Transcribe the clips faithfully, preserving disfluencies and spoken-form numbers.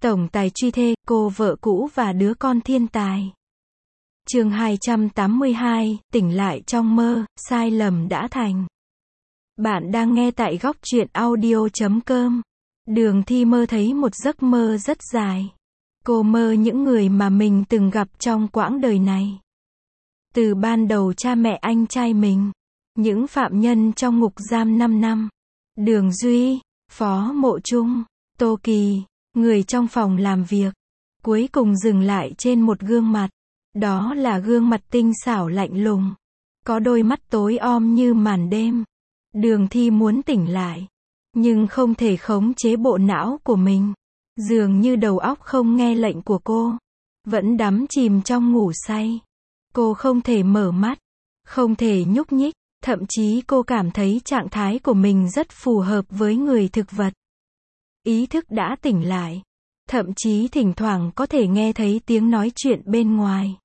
Tổng tài truy thê, cô vợ cũ và đứa con thiên tài. Chương hai trăm tám mươi hai, tỉnh lại trong mơ, sai lầm đã thành. Bạn đang nghe tại góc truyện audio chấm com. Đường Thi mơ thấy một giấc mơ rất dài. Cô mơ những người mà mình từng gặp trong quãng đời này. Từ ban đầu cha mẹ anh trai mình, những phạm nhân trong ngục giam năm năm, Đường Duy, Phó Mộ Trung, Tô Kỳ, người trong phòng làm việc, cuối cùng dừng lại trên một gương mặt. Đó là gương mặt tinh xảo lạnh lùng, có đôi mắt tối om như màn đêm. Đường Thi muốn tỉnh lại, nhưng không thể khống chế bộ não của mình. Dường như đầu óc không nghe lệnh của cô, vẫn đắm chìm trong ngủ say. Cô không thể mở mắt, không thể nhúc nhích, thậm chí cô cảm thấy trạng thái của mình rất phù hợp với người thực vật. Ý thức đã tỉnh lại, thậm chí thỉnh thoảng có thể nghe thấy tiếng nói chuyện bên ngoài.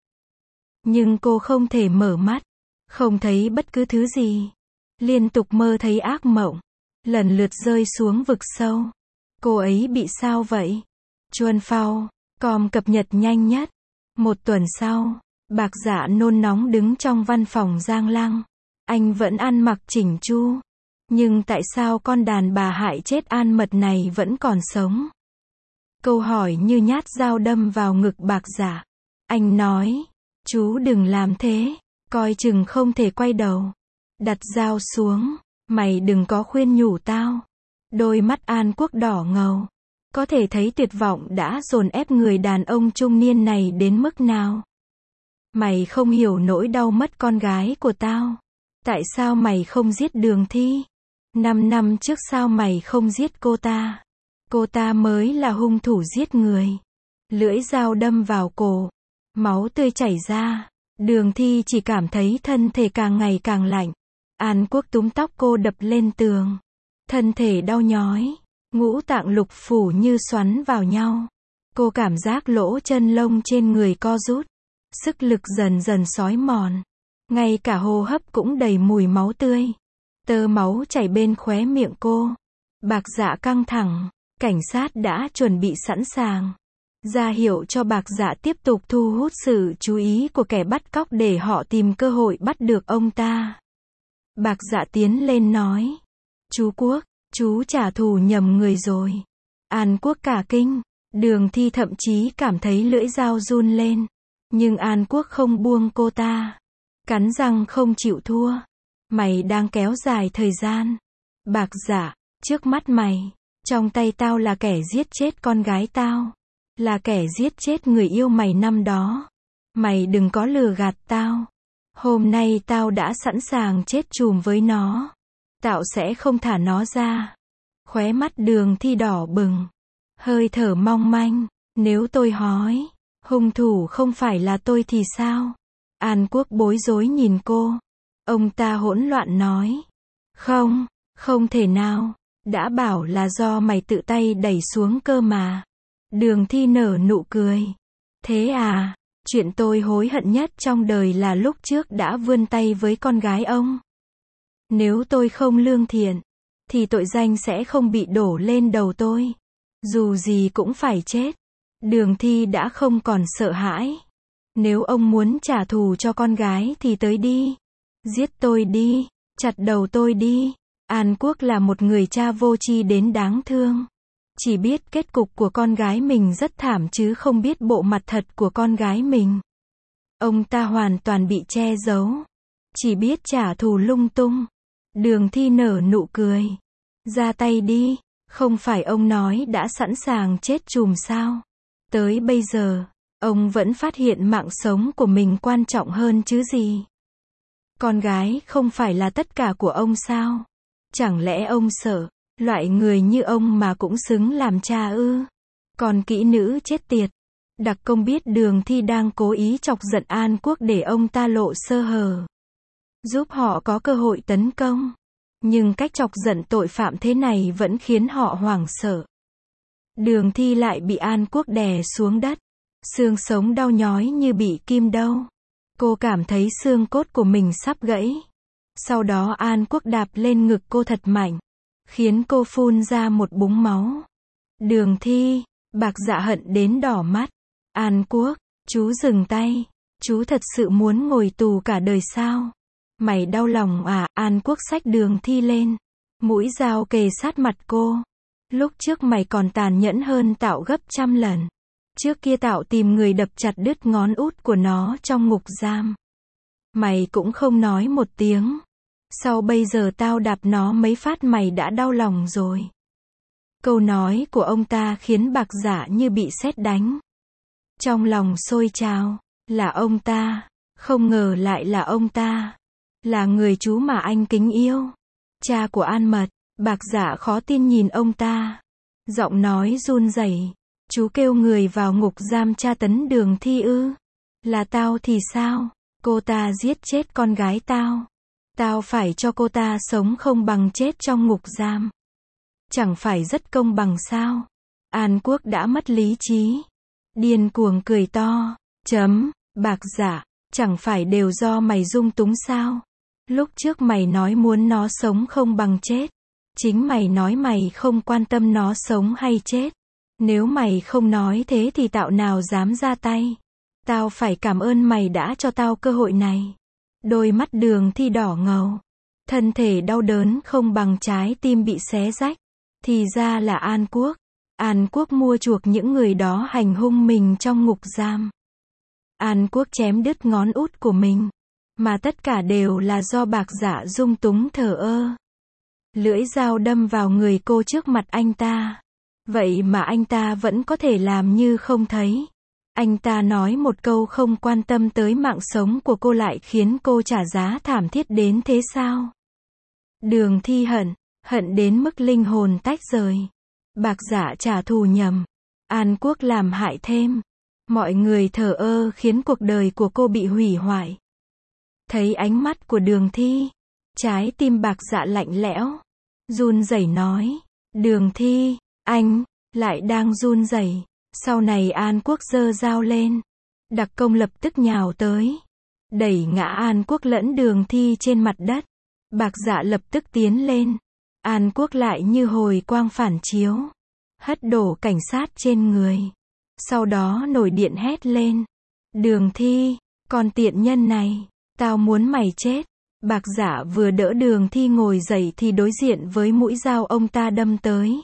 Nhưng cô không thể mở mắt, không thấy bất cứ thứ gì. Liên tục mơ thấy ác mộng, lần lượt rơi xuống vực sâu. Cô ấy bị sao vậy? Chuân Phao, com cập nhật nhanh nhất. Một tuần sau, Bạc Dạ nôn nóng đứng trong văn phòng Giang Lăng. Anh vẫn ăn mặc chỉnh chu. Nhưng tại sao con đàn bà hại chết An Mật này vẫn còn sống? Câu hỏi như nhát dao đâm vào ngực Bạc Dạ. Anh nói, chú đừng làm thế, coi chừng không thể quay đầu. Đặt dao xuống, mày đừng có khuyên nhủ tao. Đôi mắt An Quốc đỏ ngầu, có thể thấy tuyệt vọng đã dồn ép người đàn ông trung niên này đến mức nào. Mày không hiểu nỗi đau mất con gái của tao. Tại sao mày không giết Đường Thi? Năm năm trước sao mày không giết cô ta? Cô ta mới là hung thủ giết người. Lưỡi dao đâm vào cổ, máu tươi chảy ra. Đường Thi chỉ cảm thấy thân thể càng ngày càng lạnh. An Quốc túm tóc cô đập lên tường. Thân thể đau nhói, ngũ tạng lục phủ như xoắn vào nhau. Cô cảm giác lỗ chân lông trên người co rút. Sức lực dần dần xói mòn. Ngay cả hô hấp cũng đầy mùi máu tươi. Tơ máu chảy bên khóe miệng cô. Bạc Dạ căng thẳng. Cảnh sát đã chuẩn bị sẵn sàng, ra hiệu cho Bạc Dạ tiếp tục thu hút sự chú ý của kẻ bắt cóc để họ tìm cơ hội bắt được ông ta. Bạc Dạ tiến lên nói, chú Quốc, chú trả thù nhầm người rồi. An Quốc cả kinh, Đường Thi thậm chí cảm thấy lưỡi dao run lên. Nhưng An Quốc không buông cô ta, cắn răng không chịu thua. Mày đang kéo dài thời gian. Bạc Dạ, trước mắt mày, trong tay tao là kẻ giết chết con gái tao, là kẻ giết chết người yêu mày năm đó. Mày đừng có lừa gạt tao. Hôm nay tao đã sẵn sàng chết chùm với nó. Tao sẽ không thả nó ra. Khóe mắt Đường Thi đỏ bừng, hơi thở mong manh. Nếu tôi hỏi, hung thủ không phải là tôi thì sao? An Quốc bối rối nhìn cô. Ông ta hỗn loạn nói, không, không thể nào. Đã bảo là do mày tự tay đẩy xuống cơ mà. Đường Thi nở nụ cười. Thế à, chuyện tôi hối hận nhất trong đời là lúc trước đã vươn tay với con gái ông. Nếu tôi không lương thiện, thì tội danh sẽ không bị đổ lên đầu tôi. Dù gì cũng phải chết. Đường Thi đã không còn sợ hãi. Nếu ông muốn trả thù cho con gái thì tới đi. Giết tôi đi, chặt đầu tôi đi. An Quốc là một người cha vô tri đến đáng thương. Chỉ biết kết cục của con gái mình rất thảm chứ không biết bộ mặt thật của con gái mình. Ông ta hoàn toàn bị che giấu. Chỉ biết trả thù lung tung. Đường Thi nở nụ cười. Ra tay đi. Không phải ông nói đã sẵn sàng chết chùm sao? Tới bây giờ, ông vẫn phát hiện mạng sống của mình quan trọng hơn chứ gì. Con gái không phải là tất cả của ông sao? Chẳng lẽ ông sợ, loại người như ông mà cũng xứng làm cha ư? Còn kỹ nữ chết tiệt. Đặc công biết Đường Thi đang cố ý chọc giận An Quốc để ông ta lộ sơ hở, giúp họ có cơ hội tấn công. Nhưng cách chọc giận tội phạm thế này vẫn khiến họ hoảng sợ. Đường Thi lại bị An Quốc đè xuống đất. Xương sống đau nhói như bị kim đau. Cô cảm thấy xương cốt của mình sắp gãy. Sau đó An Quốc đạp lên ngực cô thật mạnh, khiến cô phun ra một búng máu. Đường Thi, Bạc Dạ hận đến đỏ mắt. An Quốc, chú dừng tay. Chú thật sự muốn ngồi tù cả đời sao? Mày đau lòng à? An Quốc xách Đường Thi lên. Mũi dao kề sát mặt cô. Lúc trước mày còn tàn nhẫn hơn Tạo gấp trăm lần. Trước kia Tạo tìm người đập chặt đứt ngón út của nó trong ngục giam. Mày cũng không nói một tiếng. Sau bây giờ tao đạp nó mấy phát mày đã đau lòng rồi. Câu nói của ông ta khiến Bạc Dạ như bị sét đánh. Trong lòng sôi trào, là ông ta, không ngờ lại là ông ta. Là người chú mà anh kính yêu. Cha của An Mật. Bạc Dạ khó tin nhìn ông ta. Giọng nói run rẩy. Chú kêu người vào ngục giam tra tấn Đường Thi ư? Là tao thì sao? Cô ta giết chết con gái tao. Tao phải cho cô ta sống không bằng chết trong ngục giam. Chẳng phải rất công bằng sao? An Quốc đã mất lý trí. Điên cuồng cười to. Chấm, Bạc Dạ, chẳng phải đều do mày dung túng sao? Lúc trước mày nói muốn nó sống không bằng chết. Chính mày nói mày không quan tâm nó sống hay chết. Nếu mày không nói thế thì Tạo nào dám ra tay. Tao phải cảm ơn mày đã cho tao cơ hội này. Đôi mắt Đường Thi đỏ ngầu. Thân thể đau đớn không bằng trái tim bị xé rách. Thì ra là An Quốc. An Quốc mua chuộc những người đó hành hung mình trong ngục giam. An Quốc chém đứt ngón út của mình. Mà tất cả đều là do Bạc Dạ dung túng thờ ơ. Lưỡi dao đâm vào người cô trước mặt anh ta. Vậy mà anh ta vẫn có thể làm như không thấy. Anh ta nói một câu không quan tâm tới mạng sống của cô lại khiến cô trả giá thảm thiết đến thế sao? Đường Thi hận, hận đến mức linh hồn tách rời. Bạc Dạ trả thù nhầm. An Quốc làm hại thêm. Mọi người thờ ơ khiến cuộc đời của cô bị hủy hoại. Thấy ánh mắt của Đường Thi, trái tim Bạc Dạ lạnh lẽo. Run rẩy nói. Đường Thi, anh, lại đang run rẩy. Sau này An Quốc giơ dao lên. Đặc công lập tức nhào tới. Đẩy ngã An Quốc lẫn Đường Thi trên mặt đất. Bạc Dạ lập tức tiến lên. An Quốc lại như hồi quang phản chiếu. Hất đổ cảnh sát trên người. Sau đó nổi điện hét lên. Đường Thi, con tiện nhân này, tao muốn mày chết. Bạc Dạ vừa đỡ Đường Thi ngồi dậy thì đối diện với mũi dao ông ta đâm tới.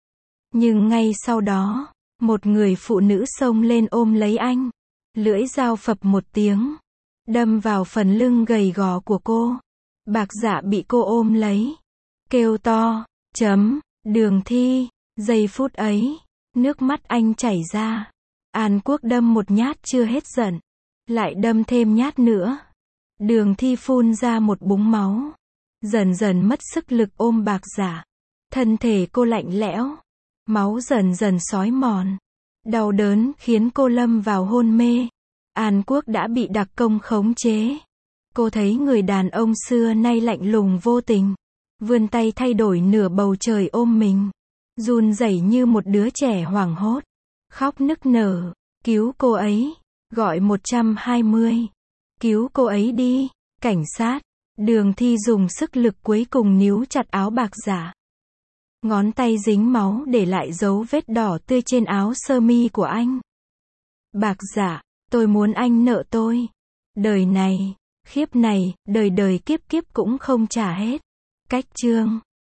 Nhưng ngay sau đó, một người phụ nữ xông lên ôm lấy anh. Lưỡi dao phập một tiếng, đâm vào phần lưng gầy gò của cô. Bạc Dạ bị cô ôm lấy. Kêu to, chấm, Đường Thi. Giây phút ấy, nước mắt anh chảy ra. An Quốc đâm một nhát chưa hết giận. Lại đâm thêm nhát nữa. Đường Thi phun ra một búng máu. Dần dần mất sức lực ôm Bạc Dạ. Thân thể cô lạnh lẽo. Máu dần dần xói mòn. Đau đớn khiến cô lâm vào hôn mê. An Quốc đã bị đặc công khống chế. Cô thấy người đàn ông xưa nay lạnh lùng vô tình. Vươn tay thay đổi nửa bầu trời ôm mình. Run rẩy như một đứa trẻ hoảng hốt. Khóc nức nở. Cứu cô ấy. Gọi một hai không. Cứu cô ấy đi. Cảnh sát. Đường Thi dùng sức lực cuối cùng níu chặt áo Bạc Dạ. Ngón tay dính máu để lại dấu vết đỏ tươi trên áo sơ mi của anh. Bạc Dạ, tôi muốn anh nợ tôi. Đời này, khiếp này, đời đời kiếp kiếp cũng không trả hết. Cách chương